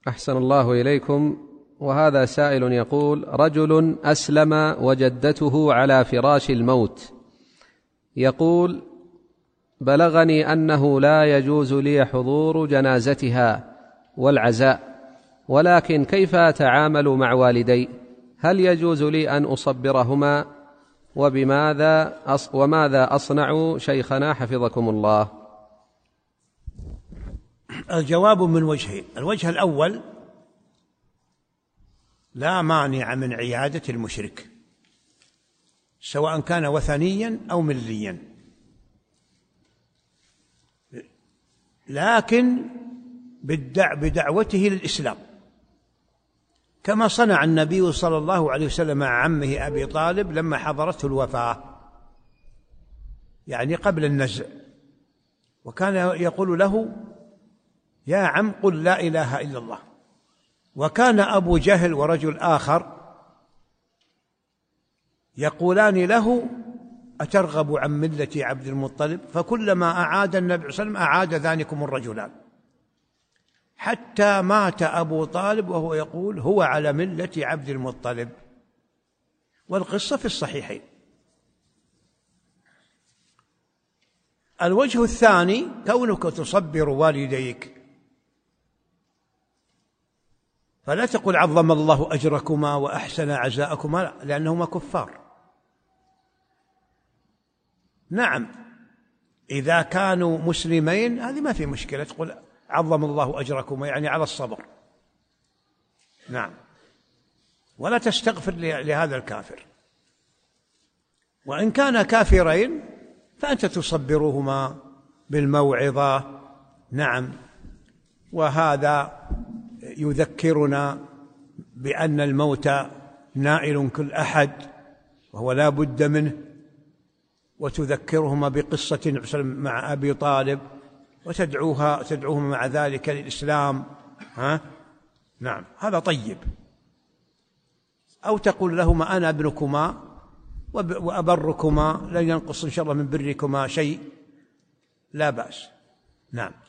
أحسن الله إليكم. وهذا سائل يقول: رجل أسلم وجدته على فراش الموت، يقول: بلغني أنه لا يجوز لي حضور جنازتها والعزاء، ولكن كيف أتعامل مع والدي؟ هل يجوز لي أن أصبرهما؟ وماذا أصنع شيخنا حفظكم الله؟ الجواب من وجهين. الوجه الأول: لا مانع من عيادة المشرك سواء كان وثنيا أو مليا، لكن بدعوته للإسلام، كما صنع النبي صلى الله عليه وسلم مع عمه أبي طالب لما حضرته الوفاة، يعني قبل النزع، وكان يقول له: يا عم قل لا إله إلا الله. وكان أبو جهل ورجل آخر يقولان له: أترغب عن ملة عبد المطلب؟ فكلما أعاد النبي صلى الله عليه وسلم أعاد ذلكم الرجلان، حتى مات أبو طالب وهو يقول: هو على ملة عبد المطلب. والقصة في الصحيحين. الوجه الثاني: كونك تصبر والديك، فلا تقل عظم الله أجركما وأحسن عزاءكما، لأنهما كفار. نعم، إذا كانوا مسلمين هذه ما في مشكلة، تقول عظم الله أجركما، يعني على الصبر. نعم، ولا تستغفر لهذا الكافر. وإن كان كافرين فأنت تصبرهما بالموعظة. نعم، وهذا يذكرنا بأن الموت نائل كل أحد وهو لا بد منه، وتذكرهما بقصة مع أبي طالب وتدعوهما مع ذلك للإسلام. نعم، هذا طيب. أو تقول لهما: أنا ابنكما وأبركما، لن ينقص إن شاء الله من بركما شيء، لا بأس. نعم.